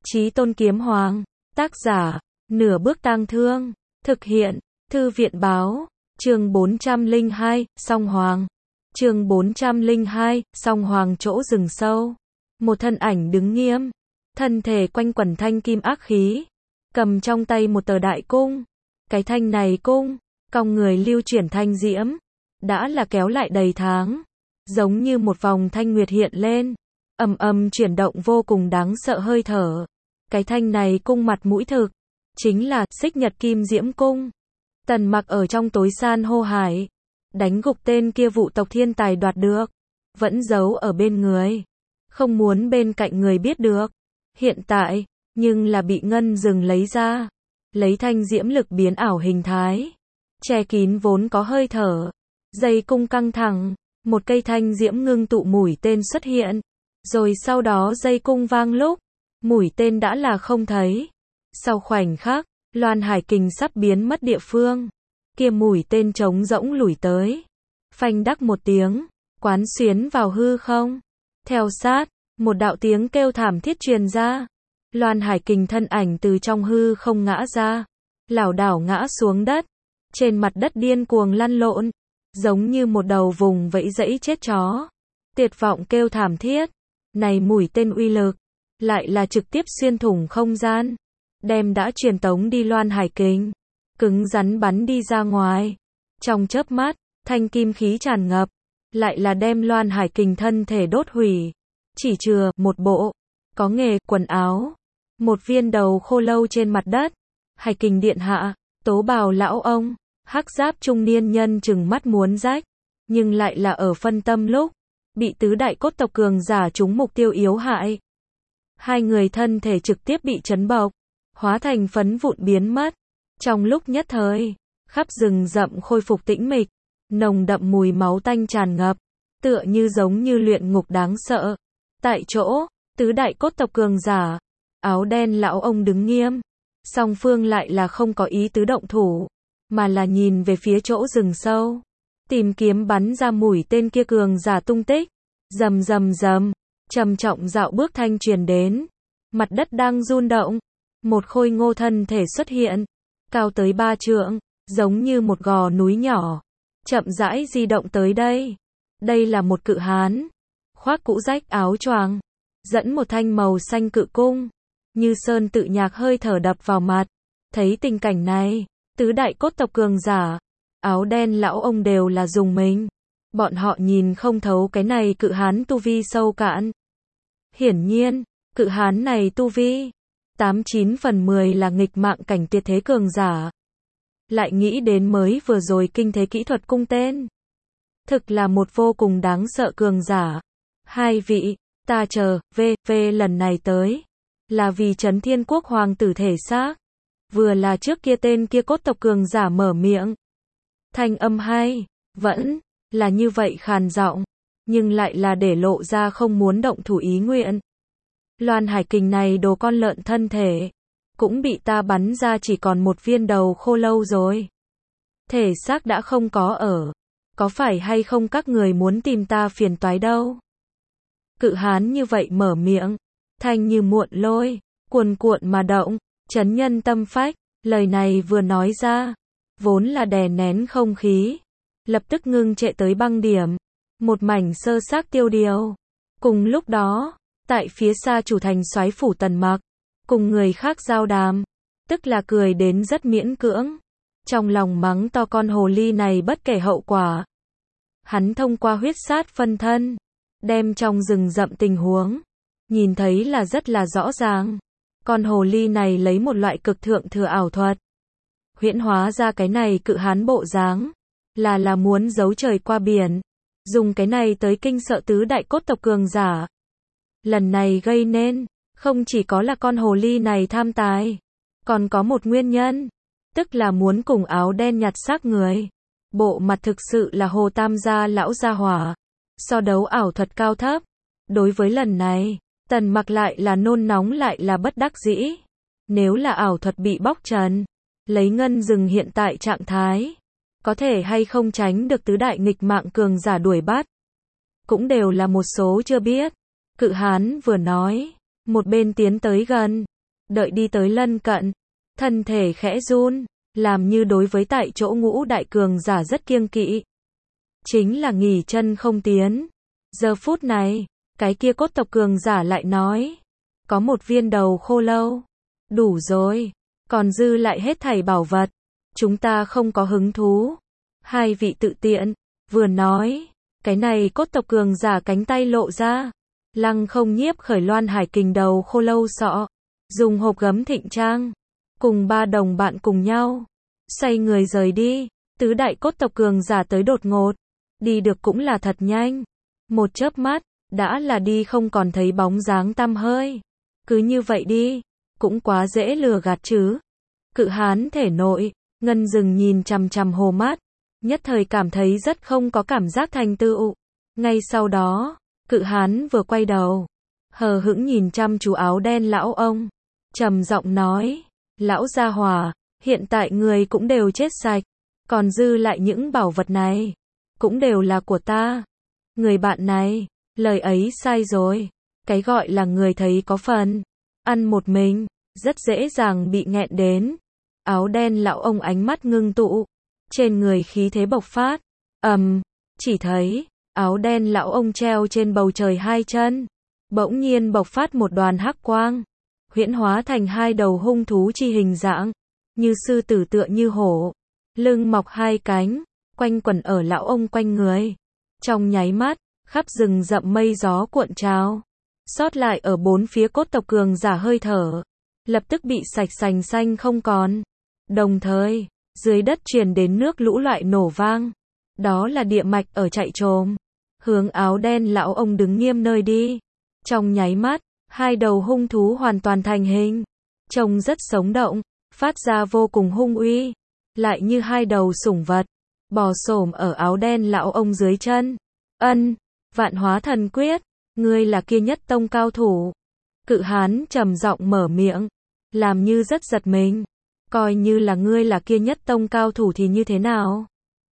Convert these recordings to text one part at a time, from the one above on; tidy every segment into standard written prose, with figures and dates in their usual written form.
Chí Tôn Kiếm Hoàng, tác giả, Nửa Bước Tang Thương, thực hiện, Thư viện báo, chương 402, Song Hoàng. Chương 402, Song Hoàng chỗ rừng sâu. Một thân ảnh đứng nghiêm, thân thể quanh quẩn thanh kim ác khí, cầm trong tay một tờ đại cung. Cái thanh này cung, cong người lưu chuyển thanh diễm, đã là kéo lại đầy tháng, giống như một vòng thanh nguyệt hiện lên, ầm ầm chuyển động vô cùng đáng sợ hơi thở. Cái thanh này cung mặt mũi thực, chính là Xích Nhật Kim Diễm Cung. Tần Mặc ở trong tối san hô hải, đánh gục tên kia vụ tộc thiên tài đoạt được, vẫn giấu ở bên người, không muốn bên cạnh người biết được. Hiện tại, nhưng là bị Ngân Dừng lấy ra, lấy thanh diễm lực biến ảo hình thái, che kín vốn có hơi thở. Dây cung căng thẳng, một cây thanh diễm ngưng tụ mũi tên xuất hiện, rồi sau đó dây cung vang lúc, mũi tên đã là không thấy. Sau khoảnh khắc, Loan Hải Kình sắp biến mất địa phương, kia mũi tên trống rỗng lủi tới, phanh đắc một tiếng, quán xuyến vào hư không. Theo sát, một đạo tiếng kêu thảm thiết truyền ra. Loan Hải Kình thân ảnh từ trong hư không ngã ra, lảo đảo ngã xuống đất, trên mặt đất điên cuồng lăn lộn, giống như một đầu vùng vẫy dẫy chết chó. Tuyệt vọng kêu thảm thiết, này mũi tên uy lực, lại là trực tiếp xuyên thủng không gian, đem đã truyền tống đi Loan Hải Kình, cứng rắn bắn đi ra ngoài. Trong chớp mắt, thanh kim khí tràn ngập, lại là đem Loan Hải Kình thân thể đốt hủy, chỉ chừa một bộ có nghề quần áo, một viên đầu khô lâu trên mặt đất. Hải Kình điện hạ, Tố Bào lão ông, hắc giáp trung niên nhân trừng mắt muốn rách, nhưng lại là ở phân tâm lúc, bị tứ đại cốt tộc cường giả trúng mục tiêu yếu hại. Hai người thân thể trực tiếp bị chấn bộc, hóa thành phấn vụn biến mất. Trong lúc nhất thời, khắp rừng rậm khôi phục tĩnh mịch, nồng đậm mùi máu tanh tràn ngập, tựa như giống như luyện ngục đáng sợ. Tại chỗ, tứ đại cốt tộc cường giả, áo đen lão ông đứng nghiêm, song phương lại là không có ý tứ động thủ, mà là nhìn về phía chỗ rừng sâu, tìm kiếm bắn ra mũi tên kia cường giả tung tích. Rầm rầm rầm, trầm trọng dạo bước thanh truyền đến, mặt đất đang rung động, một khôi ngô thân thể xuất hiện, cao tới 3 trượng, giống như một gò núi nhỏ, chậm rãi di động tới đây. Đây là một cự hán, khoác cũ rách áo choàng, dẫn một thanh màu xanh cự cung, như sơn tự nhạc hơi thở đập vào mặt. Thấy tình cảnh này, tứ đại cốt tộc cường giả, áo đen lão ông đều là dùng mình. Bọn họ nhìn không thấu cái này cự hán tu vi sâu cạn. Hiển nhiên, cự hán này tu vi 89 phần 10 là nghịch mạng cảnh tuyệt thế cường giả. Lại nghĩ đến mới vừa rồi kinh thế kỹ thuật cung tên, thực là một vô cùng đáng sợ cường giả. Hai vị, ta chờ, lần này tới, là vì Trấn Thiên Quốc hoàng tử thể xác. Vừa là trước kia tên kia cốt tộc cường giả mở miệng. Thanh âm hay, vẫn là như vậy khàn giọng, nhưng lại là để lộ ra không muốn động thủ ý nguyện. Loan Hải Kình này đồ con lợn thân thể, cũng bị ta bắn ra chỉ còn một viên đầu khô lâu rồi. Thể xác đã không có phải hay không các người muốn tìm ta phiền toái đâu? Cự hán như vậy mở miệng, thanh như muộn lôi, cuồn cuộn mà động, chấn nhân tâm phách. Lời này vừa nói ra, vốn là đè nén không khí, lập tức ngưng trệ tới băng điểm, một mảnh sơ xác tiêu điều. Cùng lúc đó, tại phía xa chủ thành soái phủ Tần Mặc, cùng người khác giao đàm, tức là cười đến rất miễn cưỡng, trong lòng mắng to con hồ ly này bất kể hậu quả. Hắn thông qua huyết sát phân thân, đem trong rừng rậm tình huống, nhìn thấy là rất là rõ ràng. Con hồ ly này lấy một loại cực thượng thừa ảo thuật, huyễn hóa ra cái này cự hán bộ dáng, là muốn giấu trời qua biển, dùng cái này tới kinh sợ tứ đại cốt tộc cường giả. Lần này gây nên, không chỉ có là con hồ ly này tham tài, còn có một nguyên nhân, tức là muốn cùng áo đen nhặt xác người. Bộ mặt thực sự là Hồ Tam gia lão gia hỏa, so đấu ảo thuật cao thấp. Đối với lần này, Tần Mặc lại là nôn nóng lại là bất đắc dĩ. Nếu là ảo thuật bị bóc trần, lấy Ngân Dừng hiện tại trạng thái, có thể hay không tránh được tứ đại nghịch mạng cường giả đuổi bắt, cũng đều là một số chưa biết. Cự hán vừa nói, một bên tiến tới gần, đợi đi tới lân cận, thân thể khẽ run, làm như đối với tại chỗ ngũ đại cường giả rất kiêng kỵ. Chính là nghỉ chân không tiến. Giờ phút này, cái kia cốt tộc cường giả lại nói, có một viên đầu khô lâu, đủ rồi, còn dư lại hết thảy bảo vật, chúng ta không có hứng thú. Hai vị tự tiện, vừa nói, cái này cốt tộc cường giả cánh tay lộ ra, lăng không nhiếp khởi Loan Hải Kình đầu khô lâu sọ, dùng hộp gấm thịnh trang, cùng ba đồng bạn cùng nhau, xoay người rời đi. Tứ đại cốt tộc cường giả tới đột ngột, đi được cũng là thật nhanh, một chớp mắt, đã là đi không còn thấy bóng dáng tăm hơi. Cứ như vậy đi, cũng quá dễ lừa gạt chứ. Cự hán thể nội, Ngân Dừng nhìn chằm chằm Hồ Mát, nhất thời cảm thấy rất không có cảm giác thành tựu. Ngay sau đó, cự hán vừa quay đầu, hờ hững nhìn chăm chú áo đen lão ông, trầm giọng nói, lão gia hỏa, hiện tại người cũng đều chết sạch, còn dư lại những bảo vật này, cũng đều là của ta. Người bạn này, lời ấy sai rồi, cái gọi là người thấy có phần, ăn một mình, rất dễ dàng bị nghẹn đến. Áo đen lão ông ánh mắt ngưng tụ, trên người khí thế bộc phát, chỉ thấy, áo đen lão ông treo trên bầu trời hai chân, bỗng nhiên bộc phát một đoàn hắc quang, huyễn hóa thành hai đầu hung thú chi hình dạng, như sư tử tựa như hổ, lưng mọc hai cánh, quanh quẩn ở lão ông quanh người. Trong nháy mắt, khắp rừng rậm mây gió cuộn trào, sót lại ở bốn phía cốt tộc cường giả hơi thở, lập tức bị sạch sành xanh không còn. Đồng thời, dưới đất truyền đến nước lũ loại nổ vang, đó là địa mạch ở chạy trồm, hướng áo đen lão ông đứng nghiêm nơi đi. Trong nháy mắt, hai đầu hung thú hoàn toàn thành hình, trông rất sống động, phát ra vô cùng hung uy, lại như hai đầu sủng vật, bò xổm ở áo đen lão ông dưới chân. Vạn hóa thần quyết, ngươi là kia nhất tông cao thủ. Cự hán trầm giọng mở miệng, làm như rất giật mình. Coi như là ngươi là kia nhất tông cao thủ thì như thế nào?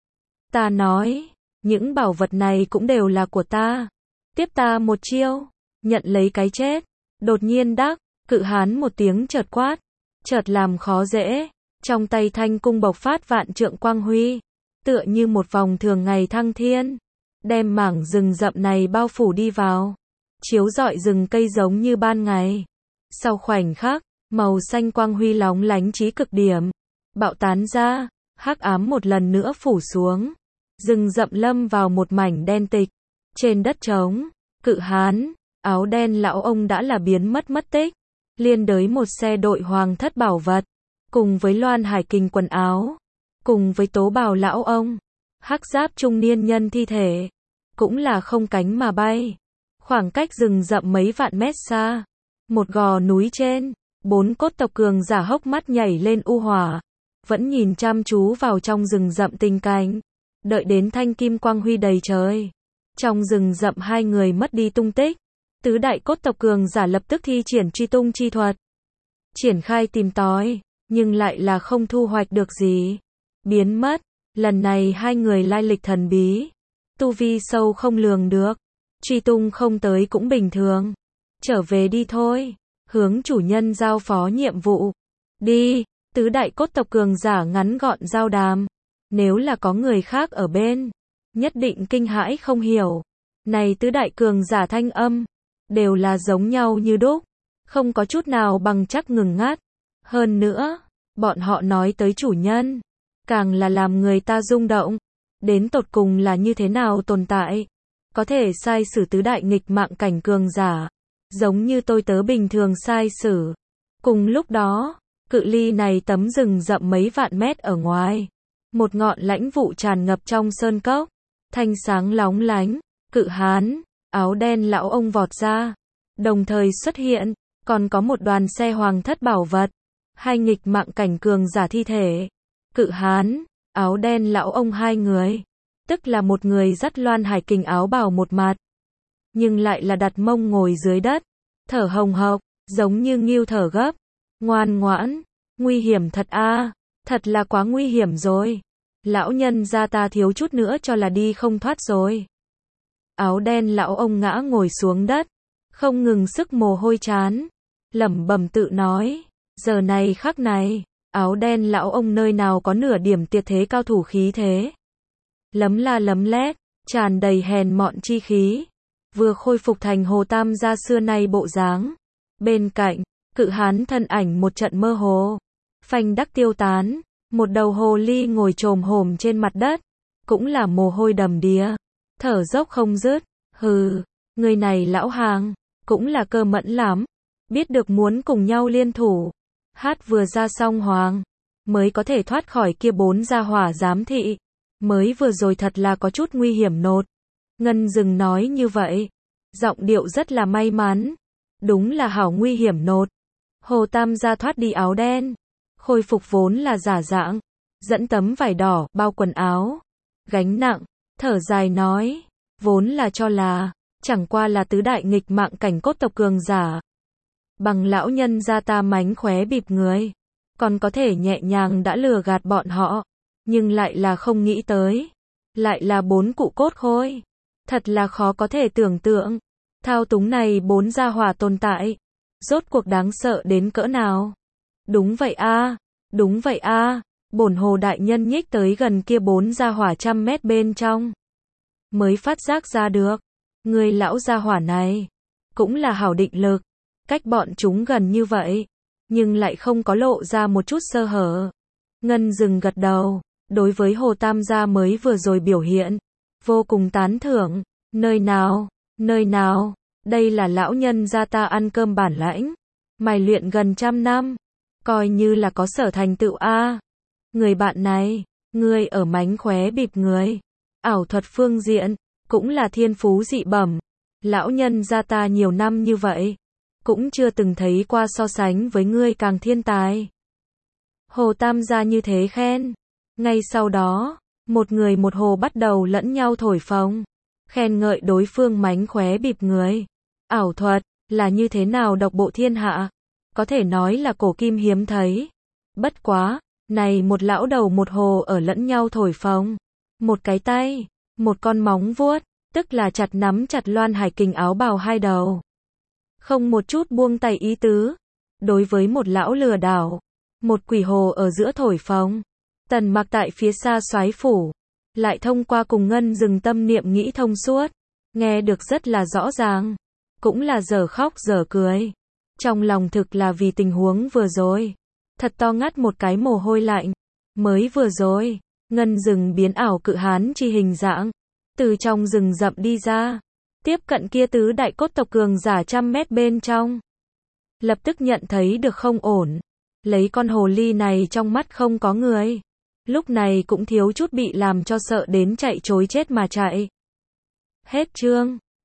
Ta nói, những bảo vật này cũng đều là của ta. Tiếp ta một chiêu, nhận lấy cái chết. Đột nhiên đắc, cự hán một tiếng chợt quát, chợt làm khó dễ, trong tay thanh cung bộc phát vạn trượng quang huy, tựa như một vòng thường ngày thăng thiên, đem mảng rừng rậm này bao phủ đi vào, chiếu rọi rừng cây giống như ban ngày. Sau khoảnh khắc, màu xanh quang huy lóng lánh chí cực điểm, bạo tán ra, hắc ám một lần nữa phủ xuống, rừng rậm lâm vào một mảnh đen tịch. Trên đất trống, cự hán, áo đen lão ông đã là biến mất tích, liên đới một xe đội hoàng thất bảo vật, cùng với Loan Hải Kình quần áo, cùng với tố bào lão ông, hắc giáp trung niên nhân thi thể, cũng là không cánh mà bay. Khoảng cách rừng rậm mấy vạn mét xa, một gò núi trên, bốn cốt tộc cường giả hốc mắt nhảy lên u hỏa, vẫn nhìn chăm chú vào trong rừng rậm tình cảnh, đợi đến thanh kim quang huy đầy trời. Trong rừng rậm hai người mất đi tung tích, tứ đại cốt tộc cường giả lập tức thi triển truy tung chi thuật, triển khai tìm tòi, nhưng lại là không thu hoạch được gì, biến mất. Lần này hai người lai lịch thần bí, tu vi sâu không lường được, truy tung không tới cũng bình thường, trở về đi thôi, hướng chủ nhân giao phó nhiệm vụ. Đi, tứ đại cốt tộc cường giả ngắn gọn giao đàm, nếu là có người khác ở bên, nhất định kinh hãi không hiểu. Này tứ đại cường giả thanh âm, đều là giống nhau như đúc, không có chút nào bằng chắc ngừng ngắt. Hơn nữa, bọn họ nói tới chủ nhân, càng là làm người ta rung động, đến tột cùng là như thế nào tồn tại, có thể sai xử tứ đại nghịch mạng cảnh cường giả, giống như tôi tớ bình thường sai xử. Cùng lúc đó, cự ly này tấm rừng rậm mấy vạn mét ở ngoài, một ngọn lãnh vụ tràn ngập trong sơn cốc, thanh sáng lóng lánh, cự hán, áo đen lão ông vọt ra, đồng thời xuất hiện, còn có một đoàn xe hoàng thất bảo vật, hai nghịch mạng cảnh cường giả thi thể. Cự hán, áo đen lão ông hai người, tức là một người dắt Loan Hải Kình áo bào một mặt, nhưng lại là đặt mông ngồi dưới đất, thở hồng hộc, giống như ngưu thở gấp. Ngoan ngoãn, nguy hiểm thật a, thật là quá nguy hiểm rồi. Lão nhân gia ta thiếu chút nữa cho là đi không thoát rồi. Áo đen lão ông ngã ngồi xuống đất, không ngừng sức mồ hôi trán, lẩm bẩm tự nói. Giờ này khắc này, áo đen lão ông nơi nào có nửa điểm tuyệt thế cao thủ khí thế. Lấm la lấm lét, tràn đầy hèn mọn chi khí. Vừa khôi phục thành Hồ Tam gia xưa nay bộ dáng. Bên cạnh, cự hán thân ảnh một trận mơ hồ. Phanh đắc tiêu tán, một đầu hồ ly ngồi chồm hổm trên mặt đất. Cũng là mồ hôi đầm đìa, thở dốc không dứt. Hừ, người này lão hàng, cũng là cơ mẫn lắm. Biết được muốn cùng nhau liên thủ. Hát vừa ra xong hoàng, mới có thể thoát khỏi kia 4 gia hỏa giám thị. Mới vừa rồi thật là có chút nguy hiểm nột. Ngân Dừng nói như vậy, giọng điệu rất là may mắn. Đúng là hảo nguy hiểm nột. Hồ Tam gia thoát đi áo đen, khôi phục vốn là giả dạng, dẫn tấm vải đỏ bao quần áo, gánh nặng, thở dài nói, vốn là cho là, chẳng qua là tứ đại nghịch mạng cảnh cốt tộc cường giả. Bằng lão nhân gia ta mánh khóe bịp người, còn có thể nhẹ nhàng đã lừa gạt bọn họ, nhưng lại là không nghĩ tới, lại là 4 cụ cốt khôi. Thật là khó có thể tưởng tượng, thao túng này 4 gia hỏa tồn tại, rốt cuộc đáng sợ đến cỡ nào. Đúng vậy a, đúng vậy a, bổn Hồ đại nhân nhích tới gần kia 4 gia hỏa 100 mét bên trong, mới phát giác ra được, người lão gia hỏa này, cũng là hảo định lực, cách bọn chúng gần như vậy, nhưng lại không có lộ ra một chút sơ hở. Ngân Dừng gật đầu, đối với Hồ Tam gia mới vừa rồi biểu hiện, vô cùng tán thưởng, nơi nào, đây là lão nhân gia ta ăn cơm bản lãnh, mài luyện gần 100 năm, coi như là có sở thành tựu a. Người bạn này, ngươi ở mánh khóe bịp người, ảo thuật phương diện, cũng là thiên phú dị bẩm, lão nhân gia ta nhiều năm như vậy, cũng chưa từng thấy qua so sánh với ngươi càng thiên tài. Hồ Tam gia như thế khen, ngay sau đó, một người một hồ bắt đầu lẫn nhau thổi phồng, khen ngợi đối phương mánh khóe bịp người. Ảo thuật, là như thế nào độc bộ thiên hạ, có thể nói là cổ kim hiếm thấy. Bất quá, này một lão đầu một hồ ở lẫn nhau thổi phồng, một cái tay, một con móng vuốt, tức là chặt nắm chặt Loan Hải Kình áo bào hai đầu. Không một chút buông tay ý tứ. Đối với một lão lừa đảo, một quỷ hồ ở giữa thổi phồng, Tần Mặc tại phía xa soái phủ, lại thông qua cùng Ngân Dừng tâm niệm nghĩ thông suốt, nghe được rất là rõ ràng, cũng là dở khóc dở cười. Trong lòng thực là vì tình huống vừa rồi, thật to ngắt một cái mồ hôi lạnh. Mới vừa rồi, Ngân Dừng biến ảo cự hán chi hình dạng, từ trong rừng rậm đi ra, tiếp cận kia tứ đại cốt tộc cường giả 100 mét bên trong. Lập tức nhận thấy được không ổn, lấy con hồ ly này trong mắt không có người. Lúc này cũng thiếu chút bị làm cho sợ đến chạy trối chết mà chạy. Hết chương.